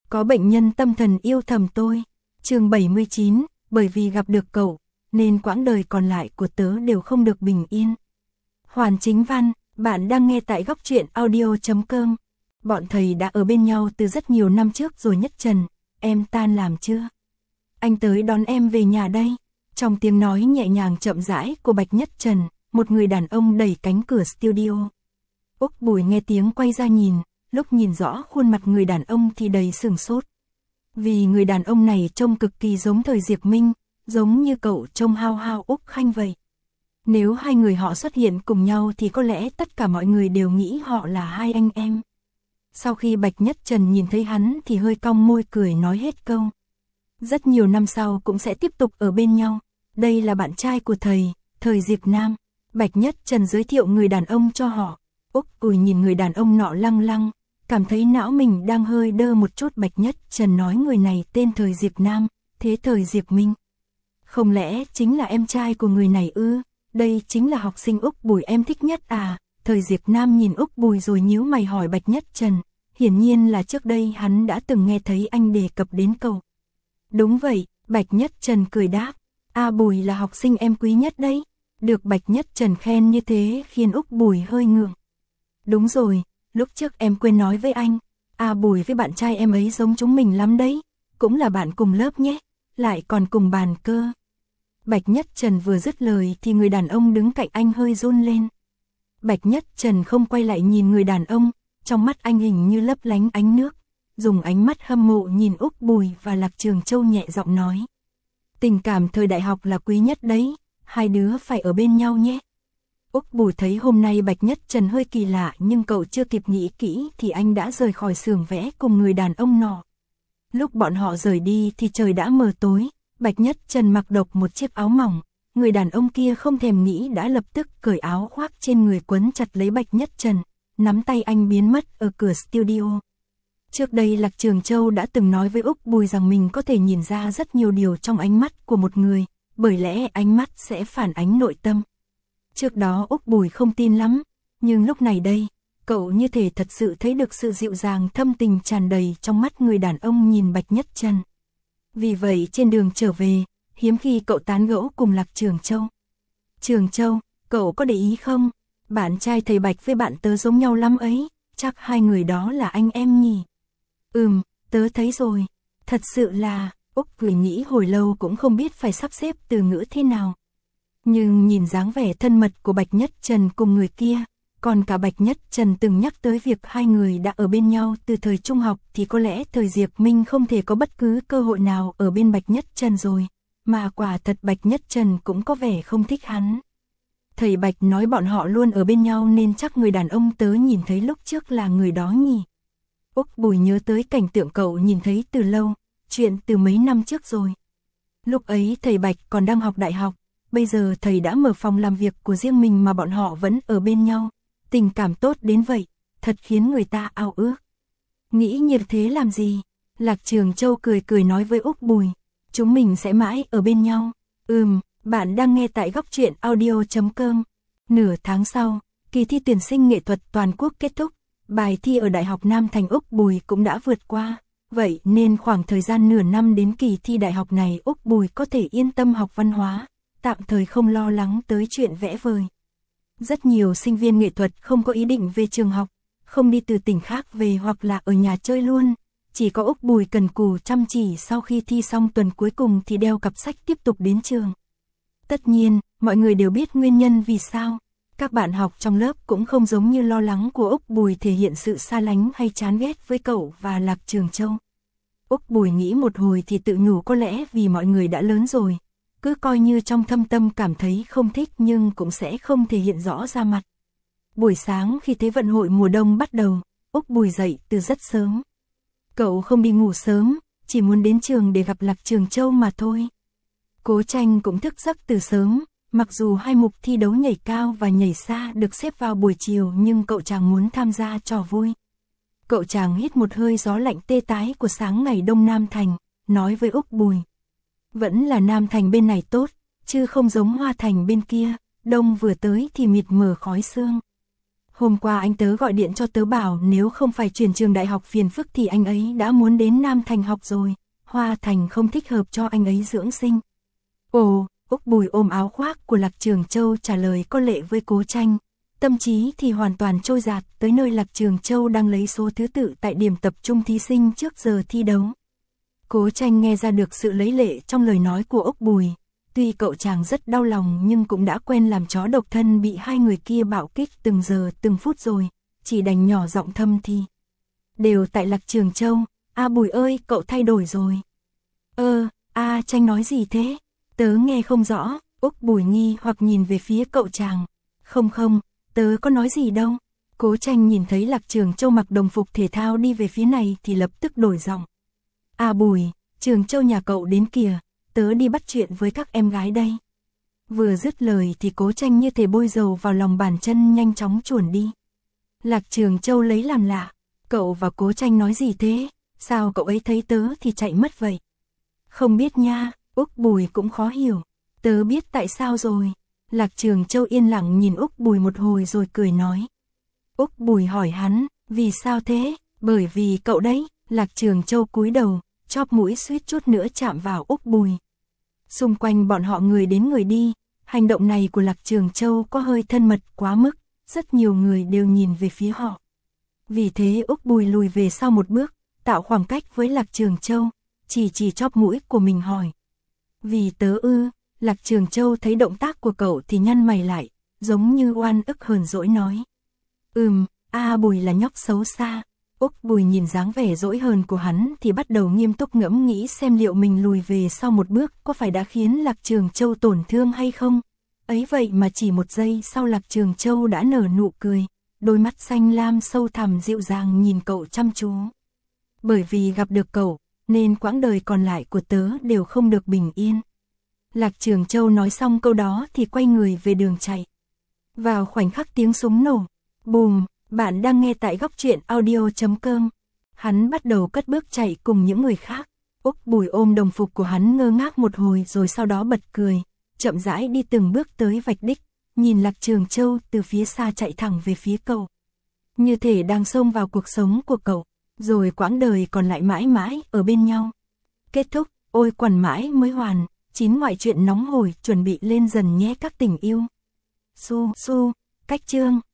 Có bệnh nhân tâm thần yêu thầm tôi. Chương 79, bởi vì gặp được cậu, nên quãng đời còn lại của tớ đều không được bình yên. Hoàn Chính Văn, bạn đang nghe tại Góc Truyện Audio.com. Bọn thầy đã ở bên nhau từ rất nhiều năm trước rồi Nhất Trần, em tan làm chưa? Anh tới đón em về nhà đây. Trong tiếng nói nhẹ nhàng chậm rãi của Bạch Nhất Trần, một người đàn ông đẩy cánh cửa studio. Úc Bùi nghe tiếng quay ra nhìn, lúc nhìn rõ khuôn mặt người đàn ông thì đầy sửng sốt. Vì người đàn ông này trông cực kỳ giống thời Diệp Minh, giống như cậu trông hao hao Úc Khanh vậy. Nếu hai người họ xuất hiện cùng nhau thì có lẽ tất cả mọi người đều nghĩ họ là hai anh em. Sau khi Bạch Nhất Trần nhìn thấy hắn thì hơi cong môi cười nói hết câu. Rất nhiều năm sau cũng sẽ tiếp tục ở bên nhau. Đây là bạn trai của thầy, thời Diệp Nam. Bạch Nhất Trần giới thiệu người đàn ông cho họ. Úc Bùi nhìn người đàn ông nọ lăng lăng, cảm thấy não mình đang hơi đơ một chút. Bạch Nhất Trần nói người này tên thời Diệp Nam, thế thời Diệp Minh. Không lẽ chính là em trai của người này ư? Đây chính là học sinh Úc Bùi em thích nhất à? Thời Diệp Nam nhìn Úc Bùi rồi nhíu mày hỏi Bạch Nhất Trần. Hiển nhiên là trước đây hắn đã từng nghe thấy anh đề cập đến cậu. Đúng vậy, Bạch Nhất Trần cười đáp. Bùi là học sinh em quý nhất đấy. Được Bạch Nhất Trần khen như thế khiến Úc Bùi hơi ngượng. Đúng rồi, lúc trước em quên nói với anh. Bùi với bạn trai em ấy giống chúng mình lắm đấy. Cũng là bạn cùng lớp nhé. Lại còn cùng bàn cơ. Bạch Nhất Trần vừa dứt lời thì người đàn ông đứng cạnh anh hơi run lên. Bạch Nhất Trần không quay lại nhìn người đàn ông. Trong mắt anh hình như lấp lánh ánh nước. Dùng ánh mắt hâm mộ nhìn Úc Bùi và Lạc Trường Châu nhẹ giọng nói. Tình cảm thời đại học là quý nhất đấy. Hai đứa phải ở bên nhau nhé. Úc Bùi thấy hôm nay Bạch Nhất Trần hơi kỳ lạ nhưng cậu chưa kịp nghĩ kỹ thì anh đã rời khỏi xưởng vẽ cùng người đàn ông nọ. Lúc bọn họ rời đi thì trời đã mờ tối. Bạch Nhất Trần mặc độc một chiếc áo mỏng. Người đàn ông kia không thèm nghĩ đã lập tức cởi áo khoác trên người quấn chặt lấy Bạch Nhất Trần. Nắm tay anh biến mất ở cửa studio. Trước đây Lạc Trường Châu đã từng nói với Úc Bùi rằng mình có thể nhìn ra rất nhiều điều trong ánh mắt của một người, bởi lẽ ánh mắt sẽ phản ánh nội tâm. Trước đó Úc Bùi không tin lắm, nhưng lúc này đây, cậu như thể thật sự thấy được sự dịu dàng thâm tình tràn đầy trong mắt người đàn ông nhìn Bạch Nhất Trần. Vì vậy trên đường trở về, hiếm khi cậu tán gẫu cùng Lạc Trường Châu. Trường Châu, cậu có để ý không? Bạn trai thầy Bạch với bạn tớ giống nhau lắm ấy, chắc hai người đó là anh em nhỉ? Tớ thấy rồi, thật sự là, Úc Bùi nghĩ hồi lâu cũng không biết phải sắp xếp từ ngữ thế nào. Nhưng nhìn dáng vẻ thân mật của Bạch Nhất Trần cùng người kia, còn cả Bạch Nhất Trần từng nhắc tới việc hai người đã ở bên nhau từ thời trung học thì có lẽ thời Diệp Minh không thể có bất cứ cơ hội nào ở bên Bạch Nhất Trần rồi, mà quả thật Bạch Nhất Trần cũng có vẻ không thích hắn. Thầy Bạch nói bọn họ luôn ở bên nhau nên chắc người đàn ông tớ nhìn thấy lúc trước là người đó nhỉ. Úc Bùi nhớ tới cảnh tượng cậu nhìn thấy từ lâu, chuyện từ mấy năm trước rồi. Lúc ấy thầy Bạch còn đang học đại học, bây giờ thầy đã mở phòng làm việc của riêng mình mà bọn họ vẫn ở bên nhau. Tình cảm tốt đến vậy, thật khiến người ta ao ước. Nghĩ như thế làm gì? Lạc Trường Châu cười cười nói với Úc Bùi. Chúng mình sẽ mãi ở bên nhau. Bạn đang nghe tại Góc Truyện Audio.com. Nửa tháng sau, kỳ thi tuyển sinh nghệ thuật toàn quốc kết thúc. Bài thi ở Đại học Nam Thành Úc Bùi cũng đã vượt qua. Vậy nên khoảng thời gian nửa năm đến kỳ thi đại học này Úc Bùi có thể yên tâm học văn hóa, tạm thời không lo lắng tới chuyện vẽ vời. Rất nhiều sinh viên nghệ thuật không có ý định về trường học, không đi từ tỉnh khác về hoặc là ở nhà chơi luôn. Chỉ có Úc Bùi cần cù chăm chỉ sau khi thi xong tuần cuối cùng thì đeo cặp sách tiếp tục đến trường. Tất nhiên, mọi người đều biết nguyên nhân vì sao. Các bạn học trong lớp cũng không giống như lo lắng của Úc Bùi thể hiện sự xa lánh hay chán ghét với cậu và Lạc Trường Châu. Úc Bùi nghĩ một hồi thì tự nhủ có lẽ vì mọi người đã lớn rồi. Cứ coi như trong thâm tâm cảm thấy không thích nhưng cũng sẽ không thể hiện rõ ra mặt. Buổi sáng khi Thế vận hội mùa đông bắt đầu, Úc Bùi dậy từ rất sớm. Cậu không đi ngủ sớm, chỉ muốn đến trường để gặp Lạc Trường Châu mà thôi. Cố Tranh cũng thức giấc từ sớm, mặc dù hai mục thi đấu nhảy cao và nhảy xa được xếp vào buổi chiều nhưng cậu chàng muốn tham gia trò vui. Cậu chàng hít một hơi gió lạnh tê tái của sáng ngày đông Nam Thành, nói với Úc Bùi. Vẫn là Nam Thành bên này tốt, chứ không giống Hoa Thành bên kia, đông vừa tới thì mịt mờ khói sương. Hôm qua anh tớ gọi điện cho tớ bảo nếu không phải chuyển trường đại học phiền phức thì anh ấy đã muốn đến Nam Thành học rồi, Hoa Thành không thích hợp cho anh ấy dưỡng sinh. Ồ, Úc Bùi ôm áo khoác của Lạc Trường Châu trả lời có lệ với Cố Tranh. Tâm trí thì hoàn toàn trôi dạt tới nơi Lạc Trường Châu đang lấy số thứ tự tại điểm tập trung thí sinh trước giờ thi đấu. Cố Tranh nghe ra được sự lấy lệ trong lời nói của Úc Bùi. Tuy cậu chàng rất đau lòng nhưng cũng đã quen làm chó độc thân bị hai người kia bạo kích từng giờ từng phút rồi, chỉ đành nhỏ giọng thầm thì. Đều tại Lạc Trường Châu, Bùi ơi cậu thay đổi rồi. Tranh nói gì thế? Tớ nghe không rõ, Úc Bùi nghi hoặc nhìn về phía cậu chàng. Không, tớ có nói gì đâu. Cố Tranh nhìn thấy Lạc Trường Châu mặc đồng phục thể thao đi về phía này thì lập tức đổi giọng. Bùi, Trường Châu nhà cậu đến kìa, tớ đi bắt chuyện với các em gái đây. Vừa dứt lời thì Cố Tranh như thể bôi dầu vào lòng bàn chân nhanh chóng chuồn đi. Lạc Trường Châu lấy làm lạ, cậu và Cố Tranh nói gì thế, sao cậu ấy thấy tớ thì chạy mất vậy? Không biết nha, Úc Bùi cũng khó hiểu, tớ biết tại sao rồi. Lạc Trường Châu yên lặng nhìn Úc Bùi một hồi rồi cười nói. Úc Bùi hỏi hắn, vì sao thế? Bởi vì cậu đấy. Lạc Trường Châu cúi đầu, chóp mũi suýt chút nữa chạm vào Úc Bùi. Xung quanh bọn họ người đến người đi, hành động này của Lạc Trường Châu có hơi thân mật quá mức, rất nhiều người đều nhìn về phía họ. Vì thế Úc Bùi lùi về sau một bước, tạo khoảng cách với Lạc Trường Châu, chỉ chóp mũi của mình hỏi. Vì tớ ư? Lạc Trường Châu thấy động tác của cậu thì nhăn mày lại, giống như oan ức hờn dỗi nói. Bùi là nhóc xấu xa. Úc Bùi nhìn dáng vẻ dỗi hờn của hắn thì bắt đầu nghiêm túc ngẫm nghĩ xem liệu mình lùi về sau một bước có phải đã khiến Lạc Trường Châu tổn thương hay không. Ấy vậy mà chỉ một giây sau Lạc Trường Châu đã nở nụ cười, đôi mắt xanh lam sâu thẳm dịu dàng nhìn cậu chăm chú. Bởi vì gặp được cậu, nên quãng đời còn lại của tớ đều không được bình yên. Lạc Trường Châu nói xong câu đó thì quay người về đường chạy. Vào khoảnh khắc tiếng súng nổ, bùm, bạn đang nghe tại góc truyện audio.com. Hắn bắt đầu cất bước chạy cùng những người khác. Úc Bùi ôm đồng phục của hắn ngơ ngác một hồi rồi sau đó bật cười, chậm rãi đi từng bước tới vạch đích, nhìn Lạc Trường Châu từ phía xa chạy thẳng về phía cậu. Như thể đang xông vào cuộc sống của cậu, rồi quãng đời còn lại mãi mãi ở bên nhau. Kết thúc, ôi quằn mãi mới hoàn, 9 ngoại truyện nóng hổi chuẩn bị lên dần nhé các tình yêu. Su, cách chương.